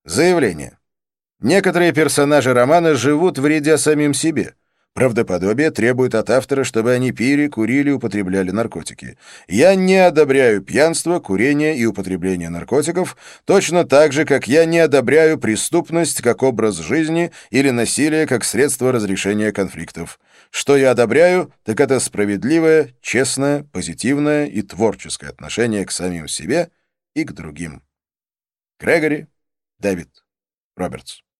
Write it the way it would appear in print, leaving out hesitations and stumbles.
Заявление. Некоторые персонажи романа живут, вредя самим себе. Правдоподобие требует от автора, чтобы они пили, курили, употребляли наркотики. Я не одобряю пьянство, курение и употребление наркотиков, точно так же, как я не одобряю преступность как образ жизни или насилие как средство разрешения конфликтов. Что я одобряю, так это справедливое, честное, позитивное и творческое отношение к самим себе и к другим. Грегори Дэвид Робертс.